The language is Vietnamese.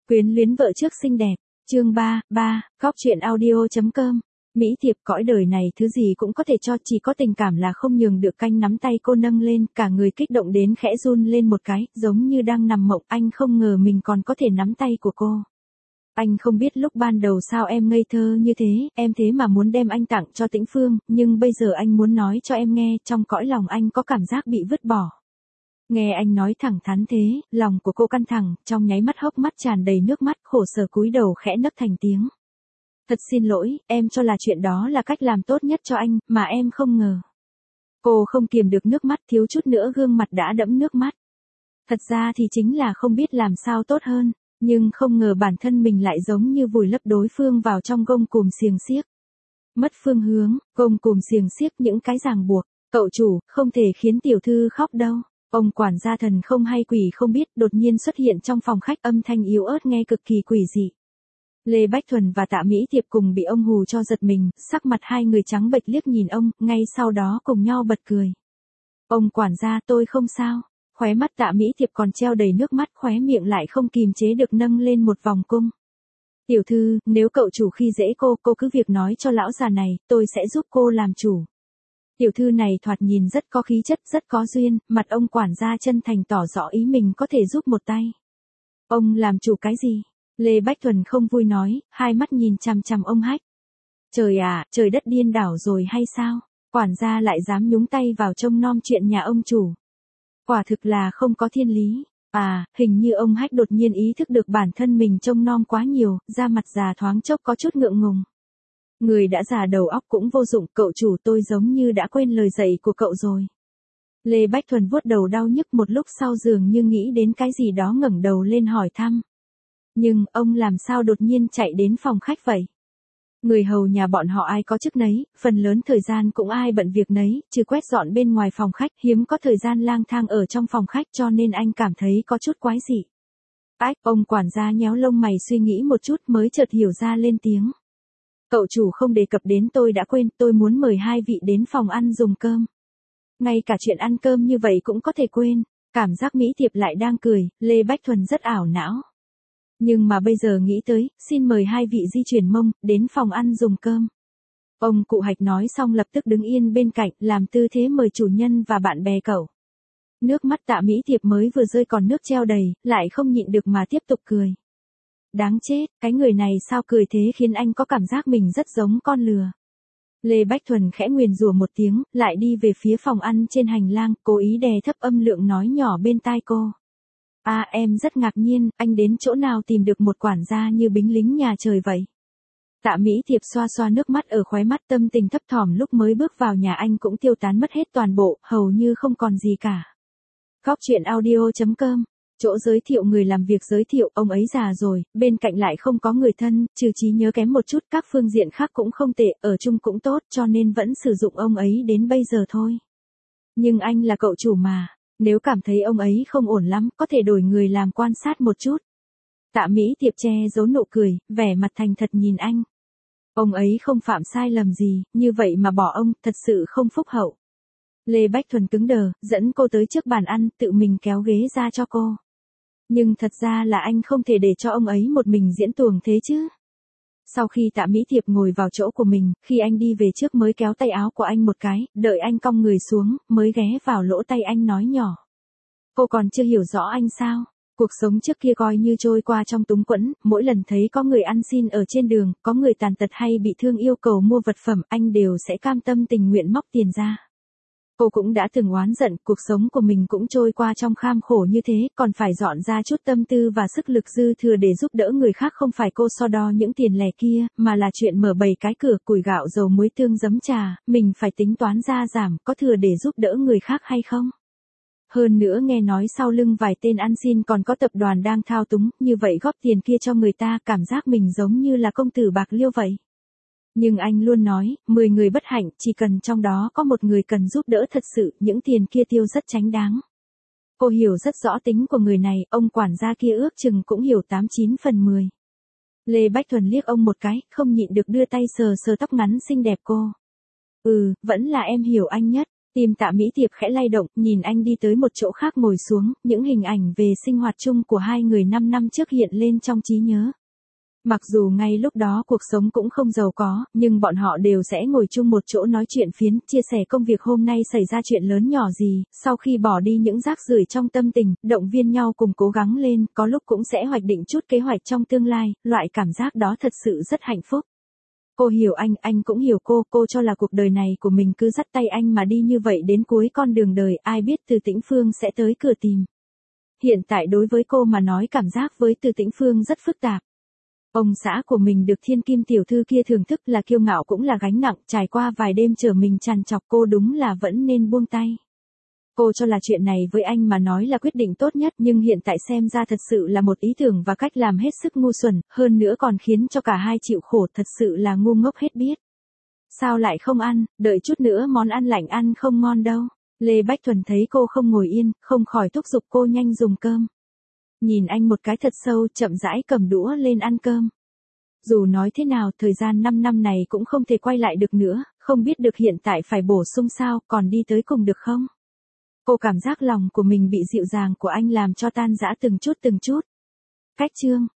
Quyến luyến vợ trước xinh đẹp. Chương 3, Góc truyện audio.com. Mỹ Thiệp, cõi đời này thứ gì cũng có thể cho, chỉ có tình cảm là không nhường được. Canh nắm tay cô nâng lên, cả người kích động đến khẽ run lên một cái, giống như đang nằm mộng. Anh không ngờ mình còn có thể nắm tay của cô. Anh không biết lúc ban đầu sao em ngây thơ như thế, em thế mà muốn đem anh tặng cho Tĩnh Phương, nhưng bây giờ anh muốn nói cho em nghe, trong cõi lòng anh có cảm giác bị vứt bỏ. Nghe anh nói thẳng thắn thế, lòng của cô căng thẳng, trong nháy mắt hốc mắt tràn đầy nước mắt, khổ sở cúi đầu khẽ nấc thành tiếng. Thật xin lỗi, em cho là chuyện đó là cách làm tốt nhất cho anh, mà em không ngờ. Cô không kiềm được nước mắt, thiếu chút nữa gương mặt đã đẫm nước mắt. Thật ra thì chính là không biết làm sao tốt hơn, nhưng không ngờ bản thân mình lại giống như vùi lấp đối phương vào trong gông cùm xiềng xiếc. Mất phương hướng, gông cùm xiềng xiếc những cái ràng buộc. Cậu chủ, không thể khiến tiểu thư khóc đâu. Ông quản gia thần không hay quỷ không biết đột nhiên xuất hiện trong phòng khách, âm thanh yếu ớt nghe cực kỳ quỷ dị. Lê Bách Thuần và Tạ Mỹ Thiệp cùng bị ông hù cho giật mình, sắc mặt hai người trắng bệch liếc nhìn ông, ngay sau đó cùng nhau bật cười. Ông quản gia, tôi không sao. Khóe mắt Tạ Mỹ Thiệp còn treo đầy nước mắt, khóe miệng lại không kìm chế được nâng lên một vòng cung. Tiểu thư, nếu cậu chủ khi dễ cô cứ việc nói cho lão già này, tôi sẽ giúp cô làm chủ. Tiểu thư này thoạt nhìn rất có khí chất, rất có duyên, mặt ông quản gia chân thành tỏ rõ ý mình có thể giúp một tay. Ông làm chủ cái gì? Lê Bách Thuần không vui nói, hai mắt nhìn chằm chằm ông Hách. Trời à, trời đất điên đảo rồi hay sao? Quản gia lại dám nhúng tay vào trông nom chuyện nhà ông chủ. Quả thực là không có thiên lý. À, hình như ông Hách đột nhiên ý thức được bản thân mình trông nom quá nhiều, da mặt già thoáng chốc có chút ngượng ngùng. Người đã già đầu óc cũng vô dụng, cậu chủ, tôi giống như đã quên lời dạy của cậu rồi. Lê Bách Thuần vuốt đầu đau nhức, một lúc sau dường như nghĩ đến cái gì đó ngẩng đầu lên hỏi thăm. Nhưng, ông làm sao đột nhiên chạy đến phòng khách vậy? Người hầu nhà bọn họ ai có chức nấy, phần lớn thời gian cũng ai bận việc nấy, trừ quét dọn bên ngoài phòng khách, hiếm có thời gian lang thang ở trong phòng khách, cho nên anh cảm thấy có chút quái dị. Ách, ông quản gia nhéo lông mày suy nghĩ một chút mới chợt hiểu ra lên tiếng. Cậu chủ không đề cập đến tôi đã quên, tôi muốn mời hai vị đến phòng ăn dùng cơm. Ngay cả chuyện ăn cơm như vậy cũng có thể quên, cảm giác Mỹ Thiệp lại đang cười, Lê Bách Thuần rất ảo não. Nhưng mà bây giờ nghĩ tới, xin mời hai vị di chuyển mông, đến phòng ăn dùng cơm. Ông cụ Hạch nói xong lập tức đứng yên bên cạnh, làm tư thế mời chủ nhân và bạn bè cậu. Nước mắt Tạ Mỹ Thiệp mới vừa rơi còn nước treo đầy, lại không nhịn được mà tiếp tục cười. Đáng chết, cái người này sao cười thế khiến anh có cảm giác mình rất giống con lừa. Lê Bách Thuần khẽ nguyền rủa một tiếng, lại đi về phía phòng ăn trên hành lang, cố ý đè thấp âm lượng nói nhỏ bên tai cô. À, em rất ngạc nhiên, anh đến chỗ nào tìm được một quản gia như bính lính nhà trời vậy? Tạ Mỹ Thiệp xoa xoa nước mắt ở khóe mắt, tâm tình thấp thỏm lúc mới bước vào nhà anh cũng tiêu tán mất hết toàn bộ, hầu như không còn gì cả. Góc truyện audio.com. Chỗ giới thiệu người làm việc giới thiệu, ông ấy già rồi, bên cạnh lại không có người thân, trừ trí nhớ kém một chút, các phương diện khác cũng không tệ, ở chung cũng tốt, cho nên vẫn sử dụng ông ấy đến bây giờ thôi. Nhưng anh là cậu chủ mà, nếu cảm thấy ông ấy không ổn lắm, có thể đổi người làm quan sát một chút. Tạ Mỹ Thiệp che giấu nụ cười, vẻ mặt thành thật nhìn anh. Ông ấy không phạm sai lầm gì, như vậy mà bỏ ông, thật sự không phúc hậu. Lê Bách Thuần cứng đờ, dẫn cô tới trước bàn ăn, tự mình kéo ghế ra cho cô. Nhưng thật ra là anh không thể để cho ông ấy một mình diễn tuồng thế chứ. Sau khi Tạ Mỹ Thiệp ngồi vào chỗ của mình, khi anh đi về trước mới kéo tay áo của anh một cái, đợi anh cong người xuống, mới ghé vào lỗ tay anh nói nhỏ. Cô còn chưa hiểu rõ anh sao? Cuộc sống trước kia coi như trôi qua trong túng quẫn, mỗi lần thấy có người ăn xin ở trên đường, có người tàn tật hay bị thương yêu cầu mua vật phẩm, anh đều sẽ cam tâm tình nguyện móc tiền ra. Cô cũng đã từng oán giận, cuộc sống của mình cũng trôi qua trong kham khổ như thế, còn phải dọn ra chút tâm tư và sức lực dư thừa để giúp đỡ người khác, không phải cô so đo những tiền lẻ kia, mà là chuyện mở bày cái cửa củi gạo dầu muối tương giấm trà, mình phải tính toán ra giảm, có thừa để giúp đỡ người khác hay không. Hơn nữa nghe nói sau lưng vài tên ăn xin còn có tập đoàn đang thao túng, như vậy góp tiền kia cho người ta, cảm giác mình giống như là công tử bạc liêu vậy. Nhưng anh luôn nói, 10 người bất hạnh, chỉ cần trong đó có một người cần giúp đỡ thật sự, những tiền kia tiêu rất tránh đáng. Cô hiểu rất rõ tính của người này, ông quản gia kia ước chừng cũng hiểu 89/10. Lê Bách Thuần liếc ông một cái, không nhịn được đưa tay sờ sờ tóc ngắn xinh đẹp cô. Vẫn là em hiểu anh nhất. Tim Tạ Mỹ Tiệp khẽ lay động, nhìn anh đi tới một chỗ khác ngồi xuống, những hình ảnh về sinh hoạt chung của hai người 5 năm trước hiện lên trong trí nhớ. Mặc dù ngay lúc đó cuộc sống cũng không giàu có, nhưng bọn họ đều sẽ ngồi chung một chỗ nói chuyện phiếm, chia sẻ công việc hôm nay xảy ra chuyện lớn nhỏ gì, sau khi bỏ đi những rác rưởi trong tâm tình, động viên nhau cùng cố gắng lên, có lúc cũng sẽ hoạch định chút kế hoạch trong tương lai, loại cảm giác đó thật sự rất hạnh phúc. Cô hiểu anh cũng hiểu cô cho là cuộc đời này của mình cứ dắt tay anh mà đi như vậy đến cuối con đường đời, ai biết Từ Tĩnh Phương sẽ tới cửa tìm. Hiện tại đối với cô mà nói cảm giác với Từ Tĩnh Phương rất phức tạp. Ông xã của mình được thiên kim tiểu thư kia thưởng thức là kiêu ngạo cũng là gánh nặng, trải qua vài đêm trở mình trằn trọc cô đúng là vẫn nên buông tay. Cô cho là chuyện này với anh mà nói là quyết định tốt nhất nhưng hiện tại xem ra thật sự là một ý tưởng và cách làm hết sức ngu xuẩn, hơn nữa còn khiến cho cả hai chịu khổ, thật sự là ngu ngốc hết biết. Sao lại không ăn, đợi chút nữa món ăn lạnh ăn không ngon đâu. Lê Bách Thuần thấy cô không ngồi yên, không khỏi thúc giục cô nhanh dùng cơm. Nhìn anh một cái thật sâu, chậm rãi cầm đũa lên ăn cơm. Dù nói thế nào, thời gian 5 năm này cũng không thể quay lại được nữa, không biết được hiện tại phải bổ sung sao, còn đi tới cùng được không? Cô cảm giác lòng của mình bị dịu dàng của anh làm cho tan rã từng chút. Cách chương